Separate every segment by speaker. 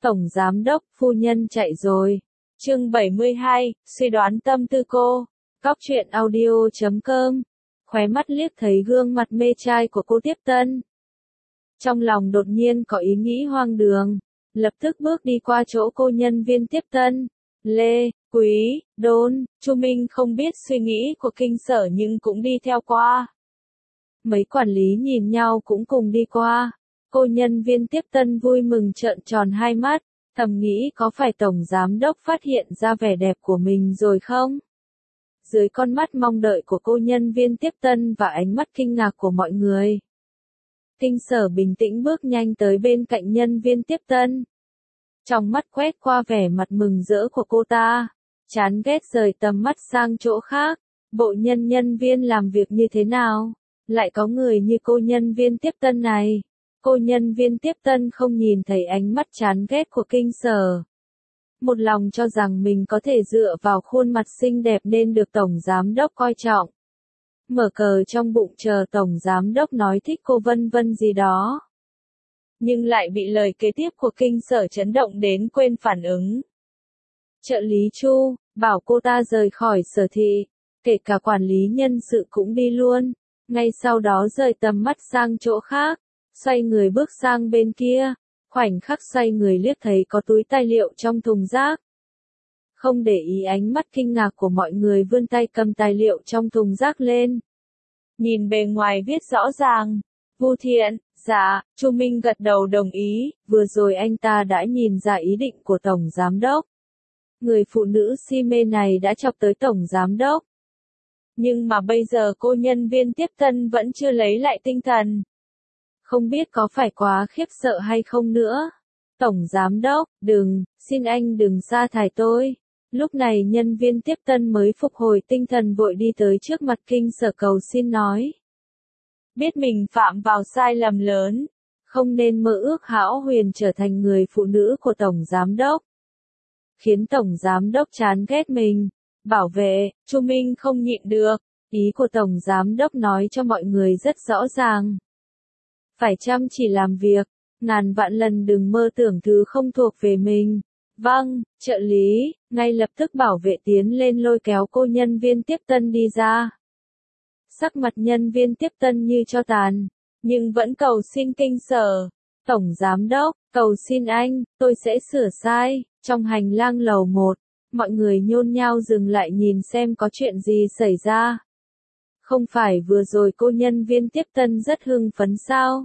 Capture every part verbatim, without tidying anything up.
Speaker 1: Tổng giám đốc, phu nhân chạy rồi. Chương bảy mươi hai, suy đoán tâm tư cô. Cóc truyện audio chấm com. Khóe mắt liếc thấy gương mặt mê trai của cô Tiếp Tân. Trong lòng đột nhiên có ý nghĩ hoang đường, lập tức bước đi qua chỗ cô nhân viên Tiếp Tân. Lê, Quý, Đôn, Chu Minh không biết suy nghĩ của kinh sở nhưng cũng đi theo qua. Mấy quản lý nhìn nhau cũng cùng đi qua. Cô nhân viên Tiếp Tân vui mừng trợn tròn hai mắt, thầm nghĩ có phải tổng giám đốc phát hiện ra vẻ đẹp của mình rồi không? Dưới con mắt mong đợi của cô nhân viên Tiếp Tân và ánh mắt kinh ngạc của mọi người, kinh sở bình tĩnh bước nhanh tới bên cạnh nhân viên Tiếp Tân. Trong mắt quét qua vẻ mặt mừng rỡ của cô ta, chán ghét rời tầm mắt sang chỗ khác. Bộ nhân nhân viên làm việc như thế nào? Lại có người như cô nhân viên Tiếp Tân này. Cô nhân viên Tiếp Tân không nhìn thấy ánh mắt chán ghét của kinh sở. Một lòng cho rằng mình có thể dựa vào khuôn mặt xinh đẹp nên được tổng giám đốc coi trọng. Mở cờ trong bụng chờ tổng giám đốc nói thích cô vân vân gì đó. Nhưng lại bị lời kế tiếp của kinh sở chấn động đến quên phản ứng. Trợ lý Chu, bảo cô ta rời khỏi sở thị, kể cả quản lý nhân sự cũng đi luôn. Ngay sau đó rời tầm mắt sang chỗ khác, xoay người bước sang bên kia, khoảnh khắc xoay người liếc thấy có túi tài liệu trong thùng rác. Không để ý ánh mắt kinh ngạc của mọi người, vươn tay cầm tài liệu trong thùng rác lên. Nhìn bề ngoài viết rõ ràng, Vu Thiện, dạ, Chu Minh gật đầu đồng ý, vừa rồi anh ta đã nhìn ra ý định của tổng giám đốc. Người phụ nữ si mê này đã chọc tới tổng giám đốc. Nhưng mà bây giờ cô nhân viên Tiếp Tân vẫn chưa lấy lại tinh thần. Không biết có phải quá khiếp sợ hay không nữa. Tổng giám đốc, đừng, xin anh đừng sa thải tôi. Lúc này nhân viên Tiếp Tân mới phục hồi tinh thần, vội đi tới trước mặt kinh sở cầu xin nói. Biết mình phạm vào sai lầm lớn, không nên mơ ước hão huyền trở thành người phụ nữ của tổng giám đốc. Khiến tổng giám đốc chán ghét mình. Bảo vệ, Chu Minh không nhịn được, ý của tổng giám đốc nói cho mọi người rất rõ ràng. Phải chăm chỉ làm việc, ngàn vạn lần đừng mơ tưởng thứ không thuộc về mình. Vâng, trợ lý, ngay lập tức bảo vệ tiến lên lôi kéo cô nhân viên Tiếp Tân đi ra. Sắc mặt nhân viên Tiếp Tân như tro tàn, nhưng vẫn cầu xin kinh sở. Tổng giám đốc, cầu xin anh, tôi sẽ sửa sai. Trong hành lang lầu một, mọi người nhôn nhao dừng lại nhìn xem có chuyện gì xảy ra. Không phải vừa rồi cô nhân viên Tiếp Tân rất hưng phấn sao?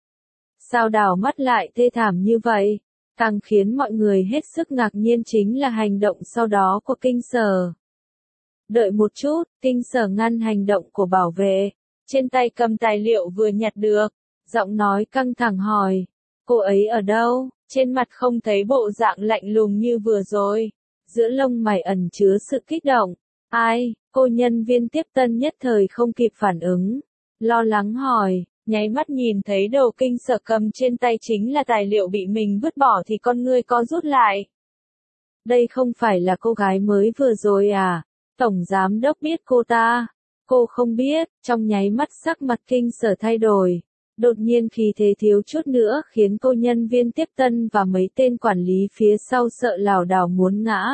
Speaker 1: Sao đảo mắt lại thê thảm như vậy? Càng khiến mọi người hết sức ngạc nhiên chính là hành động sau đó của kinh sở. Đợi một chút, kinh sở ngăn hành động của bảo vệ, trên tay cầm tài liệu vừa nhặt được, giọng nói căng thẳng hỏi, cô ấy ở đâu? Trên mặt không thấy bộ dạng lạnh lùng như vừa rồi, giữa lông mày ẩn chứa sự kích động. Ai? Cô nhân viên Tiếp Tân nhất thời không kịp phản ứng, lo lắng hỏi, nháy mắt nhìn thấy đồ kinh sở cầm trên tay chính là tài liệu bị mình vứt bỏ thì con ngươi co rút lại. Đây không phải là cô gái mới vừa rồi à? Tổng giám đốc biết cô ta? Cô không biết. Trong nháy mắt sắc mặt kinh sở thay đổi. Đột nhiên khí thế thiếu chút nữa khiến cô nhân viên Tiếp Tân và mấy tên quản lý phía sau sợ lảo đảo muốn ngã.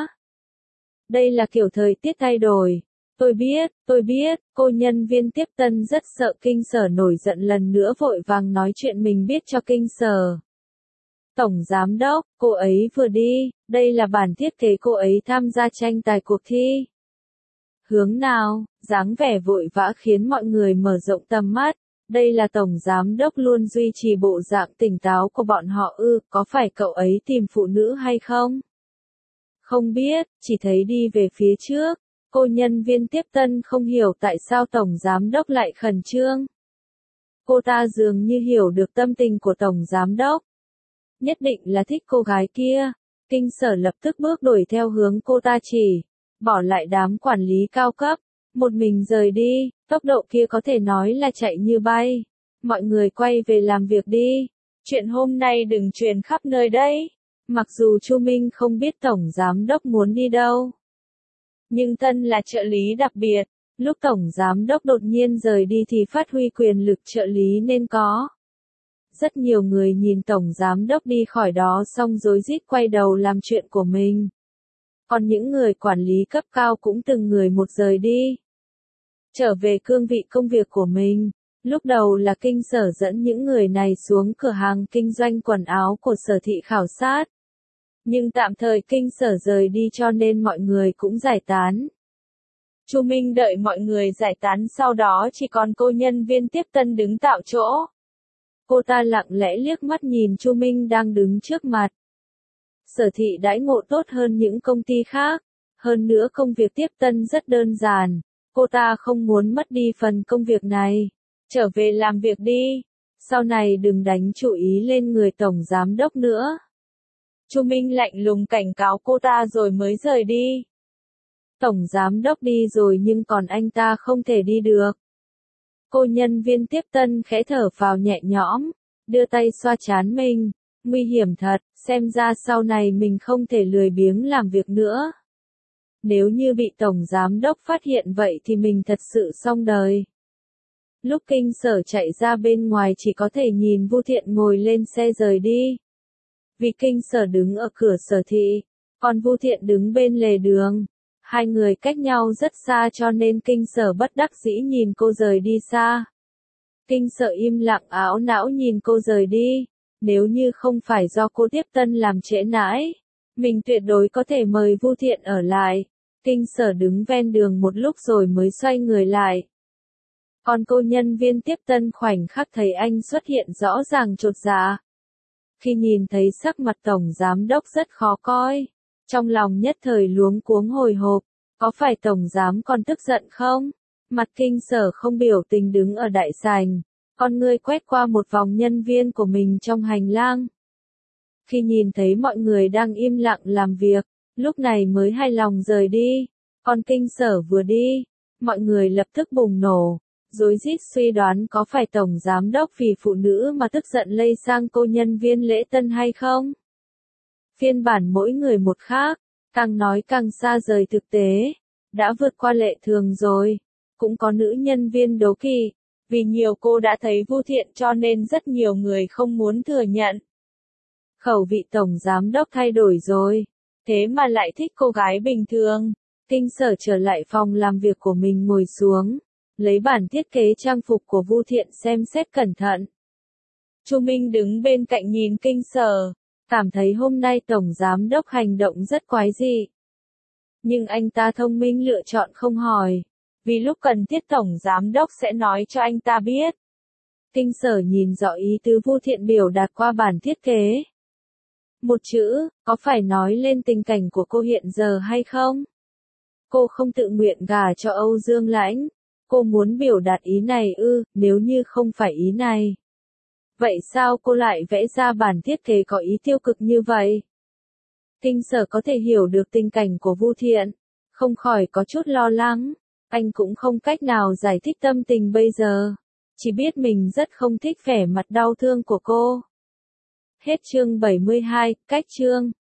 Speaker 1: Đây là kiểu thời tiết thay đổi. Tôi biết, tôi biết, cô nhân viên Tiếp Tân rất sợ kinh sở nổi giận lần nữa, vội vàng nói chuyện mình biết cho kinh sở. Tổng giám đốc, cô ấy vừa đi, đây là bản thiết kế cô ấy tham gia tranh tài cuộc thi. Hướng nào? Dáng vẻ vội vã khiến mọi người mở rộng tầm mắt. Đây là tổng giám đốc luôn duy trì bộ dạng tỉnh táo của bọn họ ư, có phải cậu ấy tìm phụ nữ hay không? Không biết, chỉ thấy đi về phía trước. Cô nhân viên Tiếp Tân không hiểu tại sao tổng giám đốc lại khẩn trương. Cô ta dường như hiểu được tâm tình của tổng giám đốc. Nhất định là thích cô gái kia. Kinh sở lập tức bước đuổi theo hướng cô ta chỉ, bỏ lại đám quản lý cao cấp, một mình rời đi. Tốc độ kia có thể nói là chạy như bay. Mọi người quay về làm việc đi. Chuyện hôm nay đừng truyền khắp nơi đấy. Mặc dù Chu Minh không biết tổng giám đốc muốn đi đâu, nhưng thân là trợ lý đặc biệt, lúc tổng giám đốc đột nhiên rời đi thì phát huy quyền lực trợ lý nên có. Rất nhiều người nhìn tổng giám đốc đi khỏi đó xong rối rít quay đầu làm chuyện của mình. Còn những người quản lý cấp cao cũng từng người một rời đi. Trở về cương vị công việc của mình. Lúc đầu là Kinh Sở dẫn những người này xuống cửa hàng kinh doanh quần áo của Sở Thị khảo sát. Nhưng tạm thời Kinh Sở rời đi cho nên mọi người cũng giải tán. Chu Minh đợi mọi người giải tán, sau đó chỉ còn cô nhân viên tiếp tân đứng tạo chỗ. Cô ta lặng lẽ liếc mắt nhìn Chu Minh đang đứng trước mặt. Sở Thị đãi ngộ tốt hơn những công ty khác. Hơn nữa công việc tiếp tân rất đơn giản. Cô ta không muốn mất đi phần công việc này. Trở về làm việc đi. Sau này đừng đánh chú ý lên người tổng giám đốc nữa. Chu Minh lạnh lùng cảnh cáo cô ta rồi mới rời đi. Tổng giám đốc đi rồi nhưng còn anh ta không thể đi được. Cô nhân viên tiếp tân khẽ thở phào nhẹ nhõm, đưa tay xoa trán mình. Nguy hiểm thật, xem ra sau này mình không thể lười biếng làm việc nữa. Nếu như bị tổng giám đốc phát hiện vậy thì mình thật sự xong đời. Lúc Kinh Sở chạy ra bên ngoài chỉ có thể nhìn Vu Thiện ngồi lên xe rời đi. Vì Kinh Sở đứng ở cửa Sở Thị, còn Vu Thiện đứng bên lề đường. Hai người cách nhau rất xa cho nên Kinh Sở bất đắc dĩ nhìn cô rời đi xa. Kinh Sở im lặng ảo não nhìn cô rời đi. Nếu như không phải do cô tiếp tân làm trễ nải, mình tuyệt đối có thể mời Vu Thiện ở lại. Kinh Sở đứng ven đường một lúc rồi mới xoay người lại. Còn cô nhân viên tiếp tân khoảnh khắc thấy anh xuất hiện rõ ràng chột dạ. Khi nhìn thấy sắc mặt tổng giám đốc rất khó coi, trong lòng nhất thời luống cuống hồi hộp, có phải tổng giám còn tức giận không? Mặt Kinh Sở không biểu tình đứng ở đại sảnh, con ngươi quét qua một vòng nhân viên của mình trong hành lang. Khi nhìn thấy mọi người đang im lặng làm việc, lúc này mới hài lòng rời đi. Còn Kinh Sở vừa đi, mọi người lập tức bùng nổ, rối rít suy đoán có phải tổng giám đốc vì phụ nữ mà tức giận lây sang cô nhân viên lễ tân hay không? Phiên bản mỗi người một khác, càng nói càng xa rời thực tế, đã vượt qua lệ thường rồi. Cũng có nữ nhân viên đố kỵ, vì nhiều cô đã thấy Vu Thiện cho nên rất nhiều người không muốn thừa nhận. Khẩu vị tổng giám đốc thay đổi rồi, thế mà lại thích cô gái bình thường. Kinh Sở trở lại phòng làm việc của mình ngồi xuống, lấy bản thiết kế trang phục của Vu Thiện xem xét cẩn thận. Chu Minh đứng bên cạnh nhìn Kinh Sở, cảm thấy hôm nay tổng giám đốc hành động rất quái dị. Nhưng anh ta thông minh lựa chọn không hỏi, vì lúc cần thiết tổng giám đốc sẽ nói cho anh ta biết. Kinh Sở nhìn rõ ý tứ Vu Thiện biểu đạt qua bản thiết kế. Một chữ, có phải nói lên tình cảnh của cô hiện giờ hay không? Cô không tự nguyện gả cho Âu Dương Lãnh. Cô muốn biểu đạt ý này ư, nếu như không phải ý này. Vậy sao cô lại vẽ ra bản thiết kế có ý tiêu cực như vậy? Kinh Sở có thể hiểu được tình cảnh của Vu Thiện, không khỏi có chút lo lắng. Anh cũng không cách nào giải thích tâm tình bây giờ. Chỉ biết mình rất không thích vẻ mặt đau thương của cô. Hết chương bảy mươi hai, cách chương.